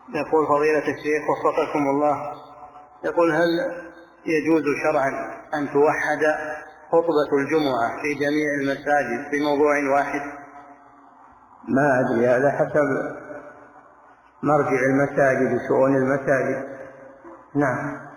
يقول فضيلة الشيخ وفقكم الله، يقول هل يجوز شرعا أن توحد خطبة الجمعة في جميع المساجد في موضوع واحد؟ ما أدري، هذا حسب مرجع المساجد وشؤون المساجد. نعم.